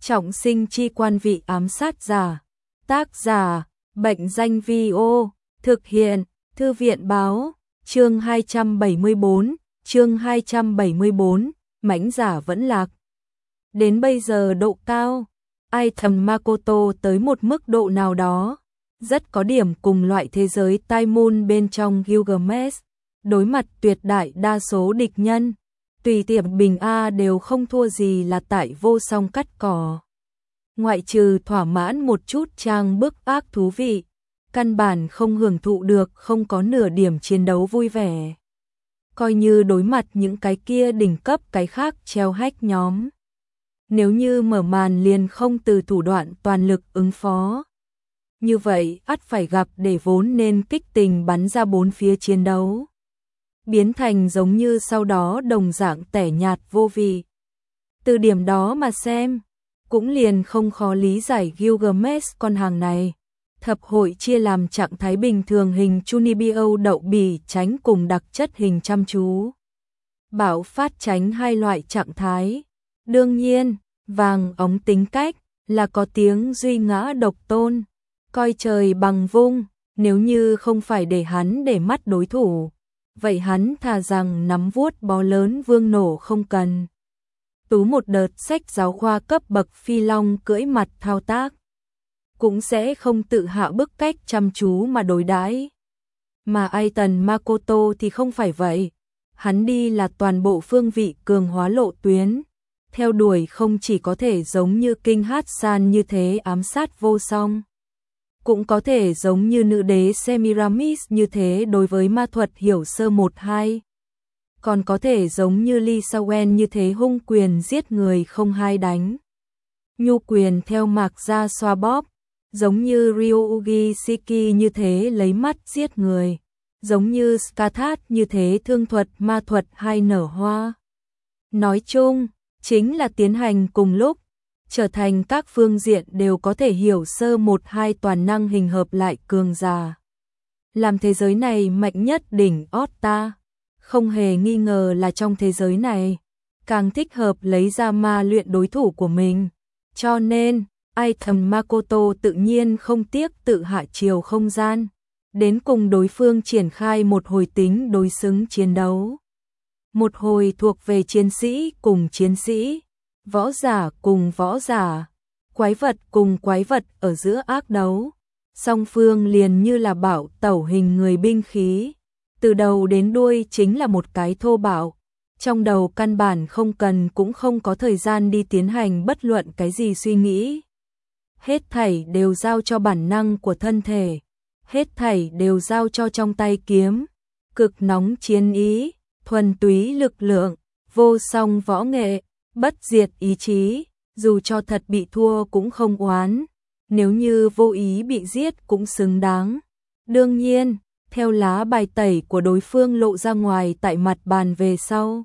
Trọng sinh chi quan vị ám sát giả. Tác giả, Bệnh danh Vi-ô, thực hiện, Thư viện báo, chương 274, mãnh giả vẫn lạc. Đến bây giờ độ cao, Item Makoto tới một mức độ nào đó, rất có điểm cùng loại thế giới Tai Moon bên trong Gilgamesh, đối mặt tuyệt đại đa số địch nhân, tùy tiệm bình A đều không thua gì là tại vô song cắt cỏ. Ngoại trừ thỏa mãn một chút trang bức ác thú vị, căn bản không hưởng thụ được, không có nửa điểm chiến đấu vui vẻ. Coi như đối mặt những cái kia đỉnh cấp cái khác treo hách nhóm. Nếu như mở màn liền không từ thủ đoạn toàn lực ứng phó. Như vậy ắt phải gặp để vốn nên kích tình bắn ra bốn phía chiến đấu. Biến thành giống như sau đó đồng dạng tẻ nhạt vô vị. Từ điểm đó mà xem, cũng liền không khó lý giải Gilgamesh con hàng này. Thập hội chia làm trạng thái bình thường hình Chunibyo đậu bỉ tránh cùng đặc chất hình chăm chú. Bạo phát tránh hai loại trạng thái. Đương nhiên, vàng ống tính cách là có tiếng duy ngã độc tôn, coi trời bằng vung, nếu như không phải để hắn để mắt đối thủ, vậy hắn thà rằng nắm vuốt bó lớn vương nổ không cần. Tú một đợt sách giáo khoa cấp bậc phi long cưỡi mặt thao tác, cũng sẽ không tự hạ bức cách chăm chú mà đối đãi. Mà Item Makoto thì không phải vậy, hắn đi là toàn bộ phương vị cường hóa lộ tuyến, theo đuổi không chỉ có thể giống như Kinh Hát San như thế ám sát vô song, cũng có thể giống như nữ đế Semiramis như thế đối với ma thuật hiểu sơ 1-2, còn có thể giống như Lee Sawen như thế hung quyền giết người không hai đánh, nhu quyền theo mạc ra xoa bóp, giống như Ryuugi Shiki như thế lấy mắt giết người, giống như Skathat như thế thương thuật ma thuật hay nở hoa. Nói chung, chính là tiến hành cùng lúc, trở thành các phương diện đều có thể hiểu sơ 1-2 toàn năng hình hợp lại cường giả. Làm thế giới này mạnh nhất đỉnh Otta, không hề nghi ngờ là trong thế giới này, càng thích hợp lấy ra ma luyện đối thủ của mình. Cho nên, Item Makoto tự nhiên không tiếc tự hạ chiều không gian, đến cùng đối phương triển khai một hồi tính đối xứng chiến đấu. Một hồi thuộc về chiến sĩ cùng chiến sĩ, võ giả cùng võ giả, quái vật cùng quái vật ở giữa ác đấu. Song phương liền như là bảo tẩu hình người binh khí, từ đầu đến đuôi chính là một cái thô bạo, trong đầu căn bản không cần cũng không có thời gian đi tiến hành bất luận cái gì suy nghĩ. Hết thảy đều giao cho bản năng của thân thể, hết thảy đều giao cho trong tay kiếm, cực nóng chiến ý, thuần túy lực lượng, vô song võ nghệ, bất diệt ý chí, dù cho thật bị thua cũng không oán, nếu như vô ý bị giết cũng xứng đáng. Đương nhiên, theo lá bài tẩy của đối phương lộ ra ngoài tại mặt bàn về sau,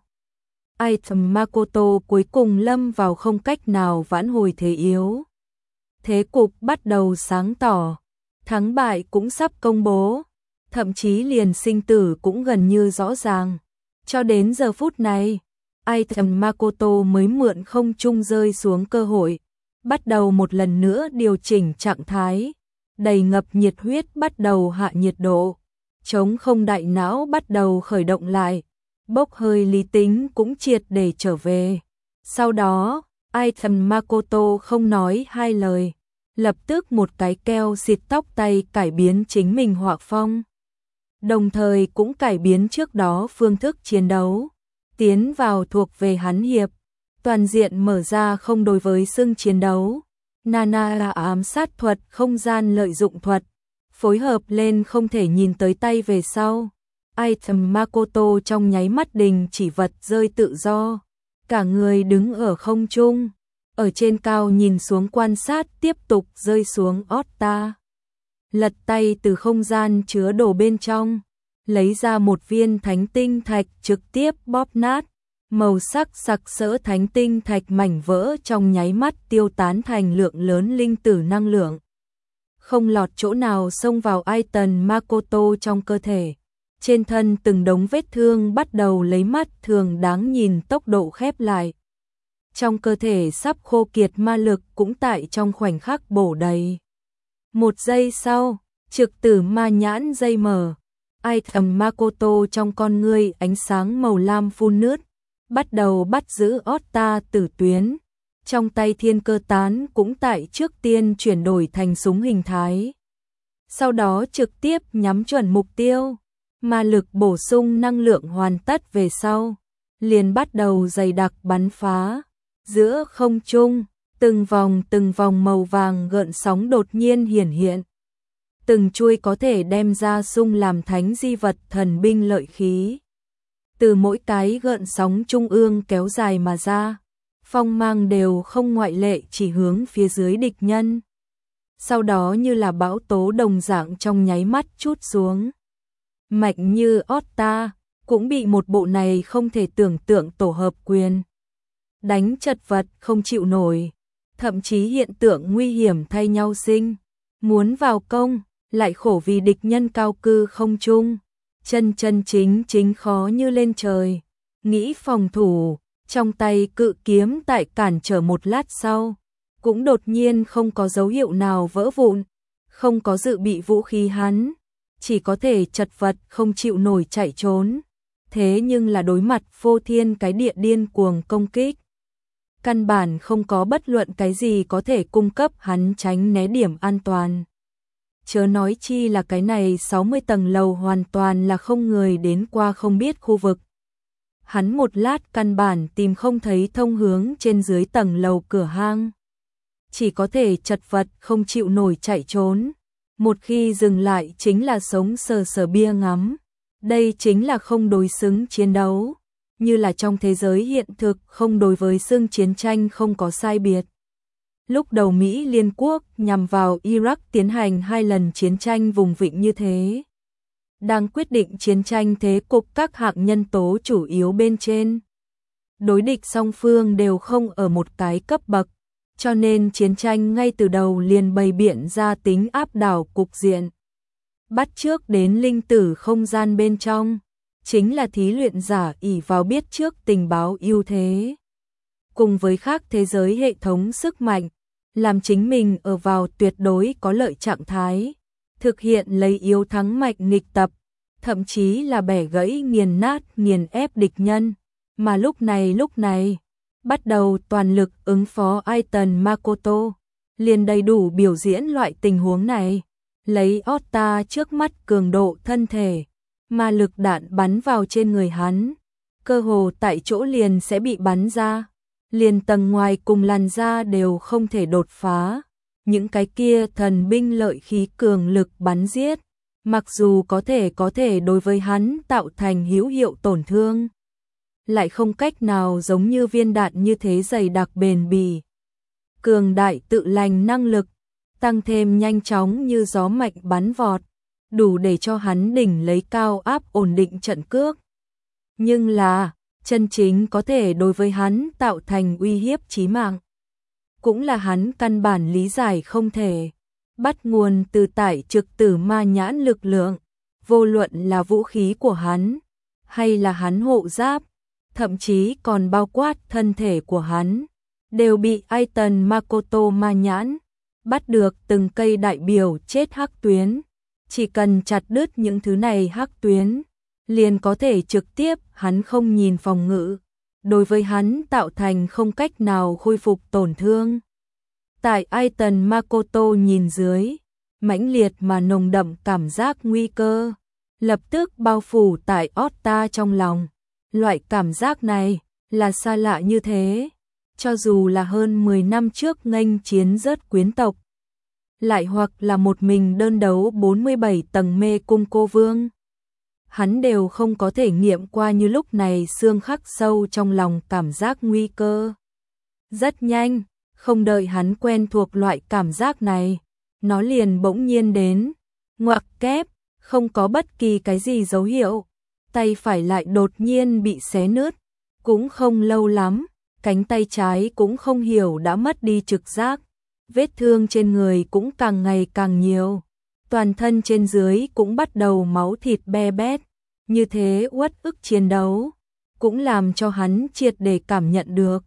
Item Makoto cuối cùng lâm vào không cách nào vãn hồi thế yếu. Thế cục bắt đầu sáng tỏ, thắng bại cũng sắp công bố, thậm chí liền sinh tử cũng gần như rõ ràng. Cho đến giờ phút này, Item Makoto mới mượn không trung rơi xuống cơ hội, bắt đầu một lần nữa điều chỉnh trạng thái, đầy ngập nhiệt huyết bắt đầu hạ nhiệt độ, chống không đại não bắt đầu khởi động lại, bốc hơi lý tính cũng triệt để trở về. Sau đó, Item Makoto không nói hai lời, lập tức một cái keo xịt tóc tay cải biến chính mình họa phong, đồng thời cũng cải biến trước đó phương thức chiến đấu, tiến vào thuộc về hắn hiệp, toàn diện mở ra không đối với xưng chiến đấu. Nana là ám sát thuật, không gian lợi dụng thuật, phối hợp lên không thể nhìn tới tay về sau. Item Makoto trong nháy mắt đình chỉ vật rơi tự do, cả người đứng ở không trung, ở trên cao nhìn xuống quan sát tiếp tục rơi xuống Otta. Lật tay từ không gian chứa đồ bên trong, lấy ra một viên thánh tinh thạch trực tiếp bóp nát, màu sắc sặc sỡ thánh tinh thạch mảnh vỡ trong nháy mắt tiêu tán thành lượng lớn linh tử năng lượng. Không lọt chỗ nào xông vào Item Makoto trong cơ thể. Trên thân từng đống vết thương bắt đầu lấy mắt thường đáng nhìn tốc độ khép lại. trong cơ thể sắp khô kiệt ma lực cũng tại trong khoảnh khắc bổ đầy. Một giây sau, trực tử ma nhãn dây mở, ai thầm Makoto trong con ngươi ánh sáng màu lam phun nước, bắt đầu bắt giữ Otta tử tuyến. Trong tay thiên cơ tán cũng tại trước tiên chuyển đổi thành súng hình thái. Sau đó trực tiếp nhắm chuẩn mục tiêu, ma lực bổ sung năng lượng hoàn tất về sau, liền bắt đầu dày đặc bắn phá. Giữa không trung, từng vòng màu vàng gợn sóng đột nhiên hiển hiện. Từng chuôi có thể đem ra xung làm thánh di vật thần binh lợi khí. Từ mỗi cái gợn sóng trung ương kéo dài mà ra, phong mang đều không ngoại lệ chỉ hướng phía dưới địch nhân. Sau đó như là bão tố đồng dạng trong nháy mắt trút xuống. Mạnh như Otta cũng bị một bộ này không thể tưởng tượng tổ hợp quyền đánh chật vật không chịu nổi, thậm chí hiện tượng nguy hiểm thay nhau sinh, muốn vào công, lại khổ vì địch nhân cao cư không trung, chân chính khó như lên trời, nghĩ phòng thủ, trong tay cự kiếm tại cản trở một lát sau, cũng đột nhiên không có dấu hiệu nào vỡ vụn, không có dự bị vũ khí hắn, chỉ có thể chật vật không chịu nổi chạy trốn, thế nhưng là đối mặt phô thiên cái địa điên cuồng công kích. Căn bản không có bất luận cái gì có thể cung cấp hắn tránh né điểm an toàn. Chớ nói chi là cái này 60 tầng lầu hoàn toàn là không người đến qua không biết khu vực. Hắn một lát căn bản tìm không thấy thông hướng trên dưới tầng lầu cửa hang. Chỉ có thể chật vật không chịu nổi chạy trốn. Một khi dừng lại chính là sống sờ bia ngắm. Đây chính là không đối xứng chiến đấu. Như là trong thế giới hiện thực không đối với xương chiến tranh không có sai biệt. Lúc đầu Mỹ Liên Quốc nhằm vào Iraq tiến hành 2 lần chiến tranh vùng vịnh như thế. Đang quyết định chiến tranh thế cục các hạng nhân tố chủ yếu bên trên. Đối địch song phương đều không ở một cái cấp bậc, cho nên chiến tranh ngay từ đầu liền bày biện ra tính áp đảo cục diện. Bắt trước đến linh tử không gian bên trong, chính là thí luyện giả ỷ vào biết trước tình báo ưu thế. Cùng với khác thế giới hệ thống sức mạnh, làm chính mình ở vào tuyệt đối có lợi trạng thái, thực hiện lấy yếu thắng mạnh nghịch tập, thậm chí là bẻ gãy nghiền nát nghiền ép địch nhân, mà lúc này, bắt đầu toàn lực ứng phó Aiton Makoto, liền đầy đủ biểu diễn loại tình huống này, lấy Otta trước mắt cường độ thân thể, ma lực đạn bắn vào trên người hắn, cơ hồ tại chỗ liền sẽ bị bắn ra. Liền tầng ngoài cùng làn da đều không thể đột phá, những cái kia thần binh lợi khí cường lực bắn giết, mặc dù có thể đối với hắn tạo thành hữu hiệu tổn thương, lại không cách nào giống như viên đạn như thế dày đặc bền bỉ. Cường đại tự lành năng lực, tăng thêm nhanh chóng như gió mạnh bắn vọt, đủ để cho hắn đỉnh lấy cao áp ổn định trận cước. Nhưng là chân chính có thể đối với hắn tạo thành uy hiếp chí mạng, cũng là hắn căn bản lý giải không thể. Bắt nguồn từ tại trực tử ma nhãn lực lượng, vô luận là vũ khí của hắn, hay là hắn hộ giáp, thậm chí còn bao quát thân thể của hắn, đều bị Aiton Makoto ma nhãn bắt được từng cây đại biểu chết hắc tuyến. Chỉ cần chặt đứt những thứ này hắc tuyến, liền có thể trực tiếp hắn không nhìn phòng ngự, đối với hắn tạo thành không cách nào khôi phục tổn thương. Tại Aiton Makoto nhìn dưới, mãnh liệt mà nồng đậm cảm giác nguy cơ, lập tức bao phủ tại Otta trong lòng. Loại cảm giác này là xa lạ như thế, cho dù là hơn 10 năm trước nghênh chiến rớt quyến tộc, lại hoặc là một mình đơn đấu 47 tầng mê cung cô vương. Hắn đều không có thể nghiệm qua như lúc này xương khắc sâu trong lòng cảm giác nguy cơ. Rất nhanh, không đợi hắn quen thuộc loại cảm giác này, nó liền bỗng nhiên đến, ngoặc kép, không có bất kỳ cái gì dấu hiệu, tay phải lại đột nhiên bị xé nứt, cũng không lâu lắm, cánh tay trái cũng không hiểu đã mất đi trực giác, vết thương trên người cũng càng ngày càng nhiều, toàn thân trên dưới cũng bắt đầu máu thịt be bét. Như thế uất ức chiến đấu, cũng làm cho hắn triệt để cảm nhận được,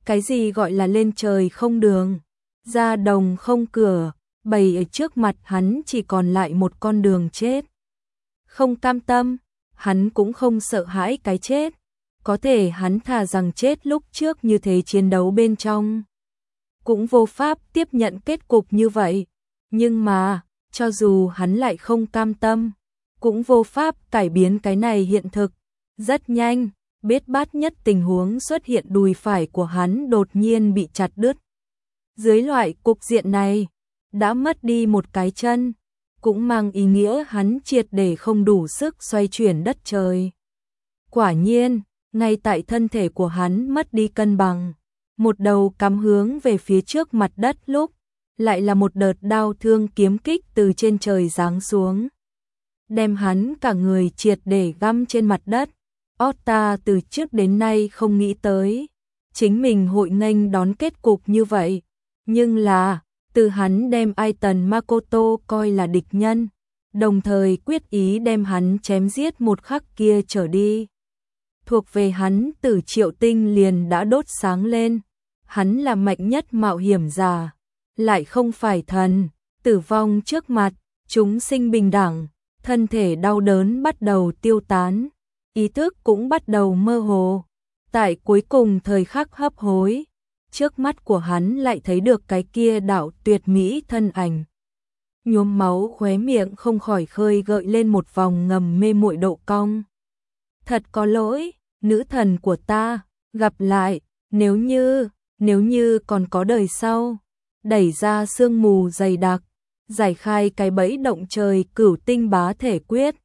Cái gì gọi là lên trời không đường, ra đồng không cửa, bày ở trước mặt hắn chỉ còn lại một con đường chết. Không cam tâm, hắn cũng không sợ hãi cái chết. Có thể hắn thà rằng chết lúc trước như thế chiến đấu bên trong. Cũng vô pháp tiếp nhận kết cục như vậy. Nhưng mà, cho dù hắn lại không cam tâm, cũng vô pháp cải biến cái này hiện thực. Rất nhanh, bết bát nhất tình huống xuất hiện, đùi phải của hắn đột nhiên bị chặt đứt. Dưới loại cục diện này, đã mất đi một cái chân, cũng mang ý nghĩa hắn triệt để không đủ sức xoay chuyển đất trời. Quả nhiên, ngay tại thân thể của hắn mất đi cân bằng, một đầu cắm hướng về phía trước mặt đất lúc, lại là một đợt đao thương kiếm kích từ trên trời giáng xuống, đem hắn cả người triệt để găm trên mặt đất. Ota từ trước đến nay không nghĩ tới chính mình hội nghênh đón kết cục như vậy, nhưng là từ hắn đem Aiton Makoto coi là địch nhân, đồng thời quyết ý đem hắn chém giết một khắc kia trở đi, thuộc về hắn Tử Triệu Tinh liền đã đốt sáng lên. Hắn là mạnh nhất mạo hiểm giả, lại không phải thần, tử vong trước mặt, chúng sinh bình đẳng, thân thể đau đớn bắt đầu tiêu tán, ý thức cũng bắt đầu mơ hồ. Tại cuối cùng thời khắc hấp hối, trước mắt của hắn lại thấy được cái kia đạo tuyệt mỹ thân ảnh. Nhuốm máu khóe miệng không khỏi khơi gợi lên một vòng ngầm mê muội độ cong. Thật có lỗi, nữ thần của ta, gặp lại, nếu như còn có đời sau. Đẩy ra sương mù dày đặc, giải khai cái bẫy động trời cửu tinh bá thể quyết.